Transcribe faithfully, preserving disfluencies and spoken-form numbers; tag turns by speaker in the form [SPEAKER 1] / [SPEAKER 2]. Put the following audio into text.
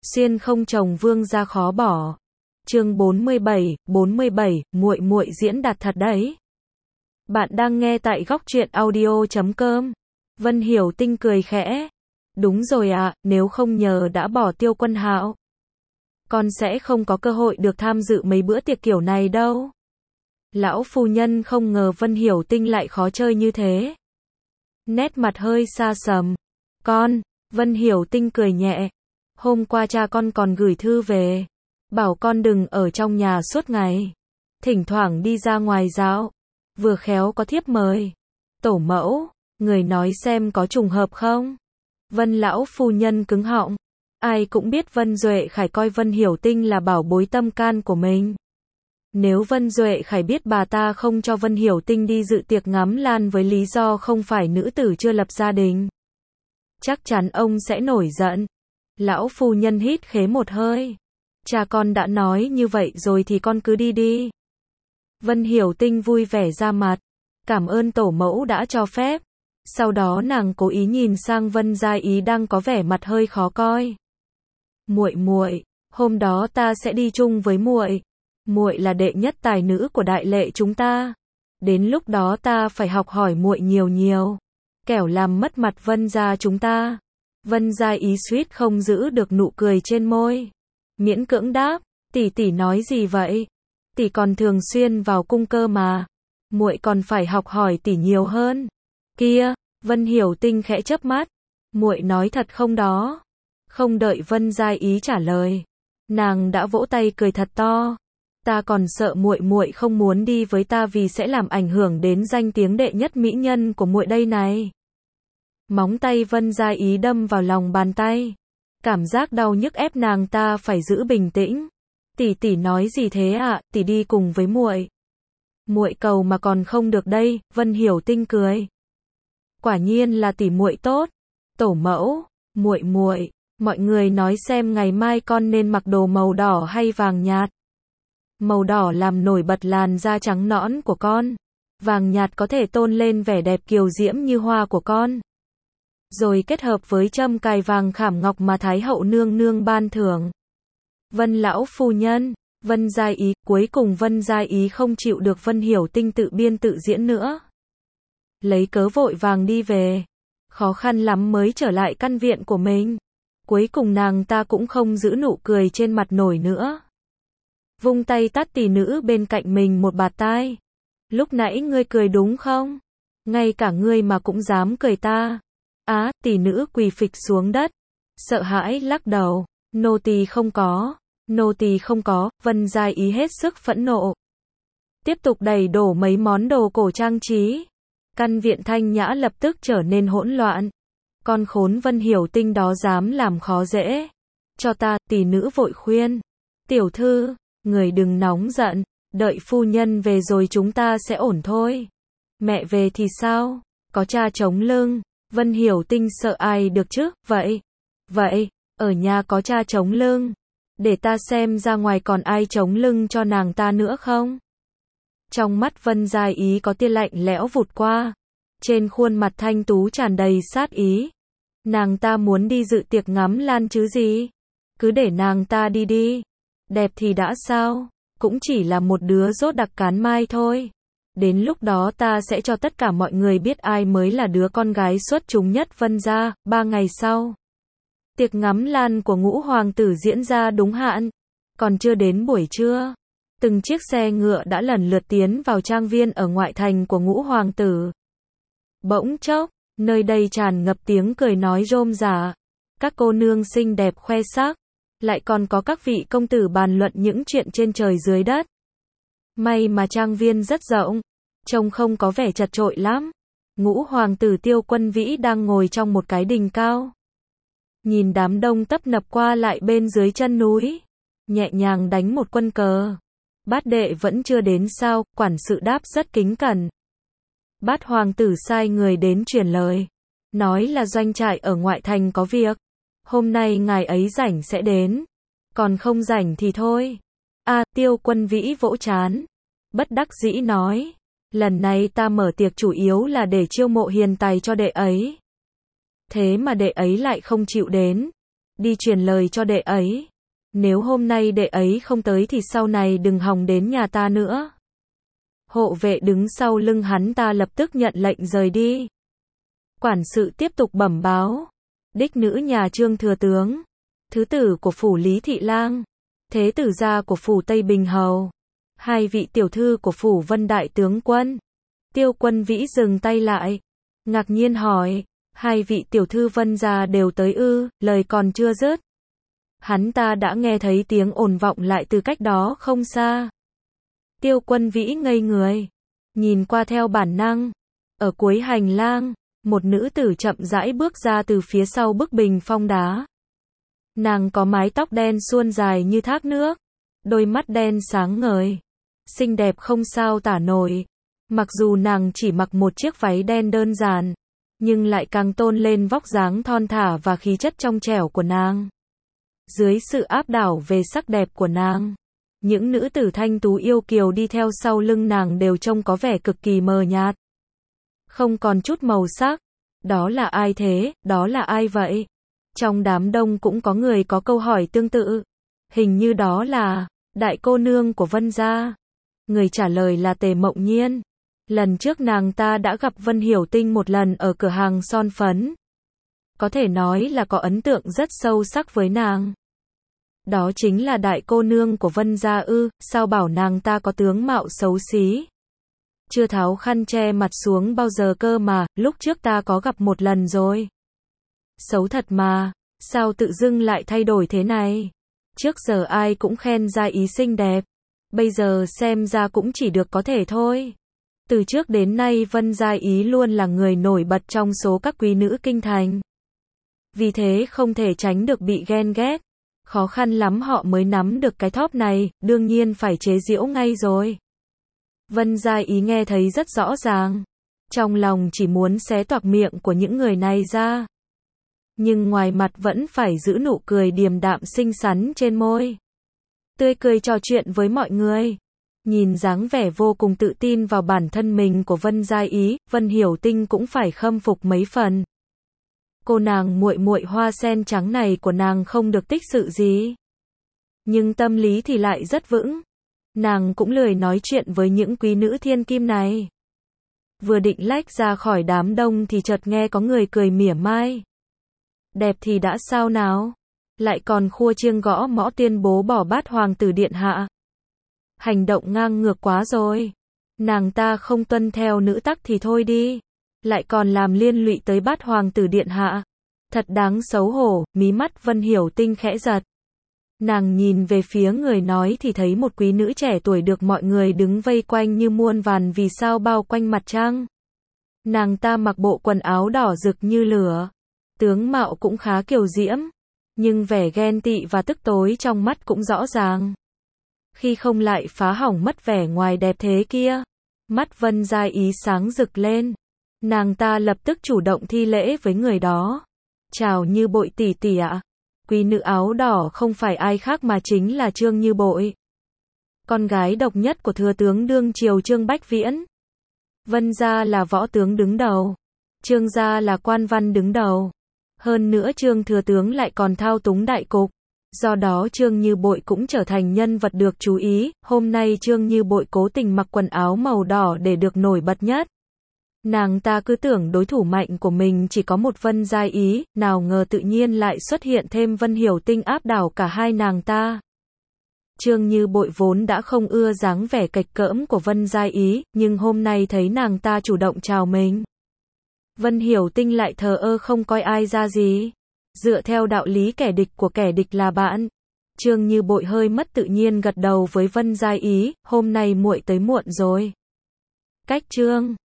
[SPEAKER 1] Xuyên không chồng vương gia khó bỏ. Chương bốn mươi bảy, bốn mươi bảy, muội muội diễn đạt thật đấy. Bạn đang nghe tại góc truyện audio chấm com. Vân Hiểu Tinh cười khẽ. Đúng rồi ạ, à, nếu không nhờ đã bỏ Tiêu Quân Hạo, con sẽ không có cơ hội được tham dự mấy bữa tiệc kiểu này đâu. Lão phu nhân không ngờ Vân Hiểu Tinh lại khó chơi như thế. Nét mặt hơi xa sầm. Con, Vân Hiểu Tinh cười nhẹ. Hôm qua cha con còn gửi thư về, bảo con đừng ở trong nhà suốt ngày, thỉnh thoảng đi ra ngoài dạo, vừa khéo có thiếp mời. Tổ mẫu, người nói xem có trùng hợp không? Vân lão phu nhân cứng họng. Ai cũng biết Vân Duệ Khải coi Vân Hiểu Tinh là bảo bối tâm can của mình. Nếu Vân Duệ Khải biết bà ta không cho Vân Hiểu Tinh đi dự tiệc ngắm lan với lý do không phải nữ tử chưa lập gia đình, chắc chắn ông sẽ nổi giận. Lão phu nhân hít khế một hơi. Cha con đã nói như vậy rồi thì con cứ đi đi. Vân Hiểu Tinh vui vẻ ra mặt. Cảm ơn tổ mẫu đã cho phép. Sau đó nàng cố ý nhìn sang Vân Gia Ý đang có vẻ mặt hơi khó coi. Muội muội, hôm đó ta sẽ đi chung với muội. Muội là đệ nhất tài nữ của đại lệ chúng ta. Đến lúc đó ta phải học hỏi muội nhiều nhiều, kẻo làm mất mặt Vân gia chúng ta. Vân Gia Ý suýt không giữ được nụ cười trên môi, miễn cưỡng đáp, tỷ tỷ nói gì vậy? Tỷ còn thường xuyên vào cung cơ mà, muội còn phải học hỏi tỷ nhiều hơn. Kia, Vân Hiểu Tinh khẽ chớp mắt, muội nói thật không đó? Không đợi Vân Gia Ý trả lời, nàng đã vỗ tay cười thật to. Ta còn sợ muội muội không muốn đi với ta vì sẽ làm ảnh hưởng đến danh tiếng đệ nhất mỹ nhân của muội đây này. Móng tay Vân Gia Ý đâm vào lòng bàn tay. Cảm giác đau nhức ép nàng ta phải giữ bình tĩnh. Tỷ tỷ nói gì thế ạ? À? Tỷ đi cùng với muội. Muội cầu mà còn không được đây. Vân Hiểu Tinh cười. Quả nhiên là tỷ muội tốt. Tổ mẫu, muội muội, mọi người nói xem ngày mai con nên mặc đồ màu đỏ hay vàng nhạt. Màu đỏ làm nổi bật làn da trắng nõn của con. Vàng nhạt có thể tôn lên vẻ đẹp kiều diễm như hoa của con. Rồi kết hợp với châm cài vàng khảm ngọc mà Thái hậu nương nương ban thưởng. Vân lão phu nhân, Vân Gia Ý, cuối cùng Vân Gia Ý không chịu được Vân Hiểu Tinh tự biên tự diễn nữa. Lấy cớ vội vàng đi về. Khó khăn lắm mới trở lại căn viện của mình. Cuối cùng nàng ta cũng không giữ nụ cười trên mặt nổi nữa. Vung tay tát tỷ nữ bên cạnh mình một bạt tai. Lúc nãy ngươi cười đúng không? Ngay cả ngươi mà cũng dám cười ta. Á, tỷ nữ quỳ phịch xuống đất, sợ hãi lắc đầu, nô tỳ không có, nô tỳ không có. Vân Gia Ý hết sức phẫn nộ, tiếp tục đẩy đổ mấy món đồ cổ trang trí. Căn viện thanh nhã lập tức trở nên hỗn loạn. Con khốn Vân Hiểu Tinh đó dám làm khó dễ cho ta. Tỷ nữ vội khuyên, tiểu thư, người đừng nóng giận, đợi phu nhân về rồi chúng ta sẽ ổn thôi. Mẹ về thì sao? Có cha chống lưng. Vân Hiểu Tinh sợ ai được chứ? Vậy, vậy, ở nhà có cha chống lưng, để ta xem ra ngoài còn ai chống lưng cho nàng ta nữa không? Trong mắt Vân Gia Ý có tia lạnh lẽo vụt qua, trên khuôn mặt thanh tú tràn đầy sát ý. Nàng ta muốn đi dự tiệc ngắm lan chứ gì? Cứ để nàng ta đi đi. Đẹp thì đã sao? Cũng chỉ là một đứa dốt đặc cán mai thôi. Đến lúc đó ta sẽ cho tất cả mọi người biết ai mới là đứa con gái xuất chúng nhất Vân gia. Ba ngày sau, tiệc ngắm lan của ngũ hoàng tử diễn ra đúng hạn. Còn chưa đến buổi trưa, từng chiếc xe ngựa đã lần lượt tiến vào trang viên ở ngoại thành của ngũ hoàng tử. Bỗng chốc, nơi đây tràn ngập tiếng cười nói rôm rả. Các cô nương xinh đẹp khoe sắc, lại còn có các vị công tử bàn luận những chuyện trên trời dưới đất. May mà trang viên rất rộng, trông không có vẻ chật chội lắm. Ngũ hoàng tử Tiêu Quân Vĩ đang ngồi trong một cái đình cao, nhìn đám đông tấp nập qua lại bên dưới chân núi, nhẹ nhàng đánh một quân cờ. Bát đệ vẫn chưa đến sao? Quản sự đáp rất kính cẩn. Bát hoàng tử sai người đến truyền lời, nói là doanh trại ở ngoại thành có việc, hôm nay ngài ấy rảnh sẽ đến, còn không rảnh thì thôi. A, à, Tiêu Quân Vĩ vỗ trán, bất đắc dĩ nói, lần này ta mở tiệc chủ yếu là để chiêu mộ hiền tài cho đệ ấy. Thế mà đệ ấy lại không chịu đến. đi truyền lời cho đệ ấy. Nếu hôm nay đệ ấy không tới thì sau này đừng hòng đến nhà ta nữa. Hộ vệ đứng sau lưng hắn ta lập tức nhận lệnh rời đi. Quản sự tiếp tục bẩm báo. Đích nữ nhà Trương thừa tướng, thứ tử của phủ Lý Thị Lang, thế tử gia của phủ Tây Bình Hầu, hai vị tiểu thư của phủ Vân Đại tướng quân. Tiêu Quân Vĩ dừng tay lại, ngạc nhiên hỏi, hai vị tiểu thư Vân gia đều tới ư? Lời còn chưa dứt, hắn ta đã nghe thấy tiếng ồn vọng lại từ cách đó không xa. Tiêu Quân Vĩ ngây người, nhìn qua theo bản năng. Ở cuối hành lang, một nữ tử chậm rãi bước ra từ phía sau bức bình phong đá. Nàng có mái tóc đen suôn dài như thác nước, đôi mắt đen sáng ngời, xinh đẹp không sao tả nổi. Mặc dù nàng chỉ mặc một chiếc váy đen đơn giản, nhưng lại càng tôn lên vóc dáng thon thả và khí chất trong trẻo của nàng. Dưới sự áp đảo về sắc đẹp của nàng, những nữ tử thanh tú yêu kiều đi theo sau lưng nàng đều trông có vẻ cực kỳ mờ nhạt, không còn chút màu sắc. Đó là ai thế? Đó là ai vậy? Trong đám đông cũng có người có câu hỏi tương tự. Hình như đó là đại cô nương của Vân gia. Người trả lời là Tề Mộng Nhiên. Lần trước nàng ta đã gặp Vân Hiểu Tinh một lần ở cửa hàng son phấn. Có thể nói là có ấn tượng rất sâu sắc với nàng. Đó chính là đại cô nương của Vân gia ư? Sao bảo nàng ta có tướng mạo xấu xí? Chưa tháo khăn che mặt xuống bao giờ cơ mà, lúc trước ta có gặp một lần rồi. Xấu thật mà, sao tự dưng lại thay đổi thế này? Trước giờ ai cũng khen Gia Ý xinh đẹp, bây giờ xem ra cũng chỉ được có thể thôi. Từ trước đến nay Vân Gia Ý luôn là người nổi bật trong số các quý nữ kinh thành. Vì thế không thể tránh được bị ghen ghét. Khó khăn lắm họ mới nắm được cái thóp này, đương nhiên phải chế giễu ngay rồi. Vân Gia Ý nghe thấy rất rõ ràng, trong lòng chỉ muốn xé toạc miệng của những người này ra. Nhưng ngoài mặt vẫn phải giữ nụ cười điềm đạm xinh xắn trên môi. Tươi cười trò chuyện với mọi người. Nhìn dáng vẻ vô cùng tự tin vào bản thân mình của Vân Gia Ý, Vân Hiểu Tinh cũng phải khâm phục mấy phần. Cô nàng muội muội hoa sen trắng này của nàng không được tích sự gì, nhưng tâm lý thì lại rất vững. Nàng cũng lười nói chuyện với những quý nữ thiên kim này. Vừa định lách ra khỏi đám đông thì chợt nghe có người cười mỉa mai. Đẹp thì đã sao nào? Lại còn khua chiêng gõ mõ tuyên bố bỏ bát hoàng tử điện hạ. Hành động ngang ngược quá rồi. Nàng ta không tuân theo nữ tắc thì thôi đi, lại còn làm liên lụy tới bát hoàng tử điện hạ. Thật đáng xấu hổ. Mí mắt Vân Hiểu Tinh khẽ giật. Nàng nhìn về phía người nói thì thấy một quý nữ trẻ tuổi được mọi người đứng vây quanh như muôn vàn vì sao bao quanh mặt trăng. Nàng ta mặc bộ quần áo đỏ rực như lửa, tướng mạo cũng khá kiều diễm, nhưng vẻ ghen tị và tức tối trong mắt cũng rõ ràng. Khi không lại phá hỏng mất vẻ ngoài đẹp thế kia. Mắt Vân Gia Ý sáng rực lên. Nàng ta lập tức chủ động thi lễ với người đó. Chào Như Bội tỷ tỷ ạ. Quý nữ áo đỏ không phải ai khác mà chính là Trương Như Bội, con gái độc nhất của thừa tướng đương triều Trương Bách Viễn. Vân gia là võ tướng đứng đầu, Trương gia là quan văn đứng đầu. Hơn nữa Trương thừa tướng lại còn thao túng đại cục. Do đó Trương Như Bội cũng trở thành nhân vật được chú ý. Hôm nay Trương Như Bội cố tình mặc quần áo màu đỏ để được nổi bật nhất. Nàng ta cứ tưởng đối thủ mạnh của mình chỉ có một Vân Gia Ý, nào ngờ tự nhiên lại xuất hiện thêm Vân Hiểu Tinh áp đảo cả hai nàng ta. Trương Như Bội vốn đã không ưa dáng vẻ kệch cỡm của Vân Gia Ý, nhưng hôm nay thấy nàng ta chủ động chào mình. Vân Hiểu Tinh lại thờ ơ không coi ai ra gì. Dựa theo đạo lý kẻ địch của kẻ địch là bạn. Trương Như Bội hơi mất tự nhiên gật đầu với Vân Gia Ý, hôm nay muội tới muộn rồi. Cách Trương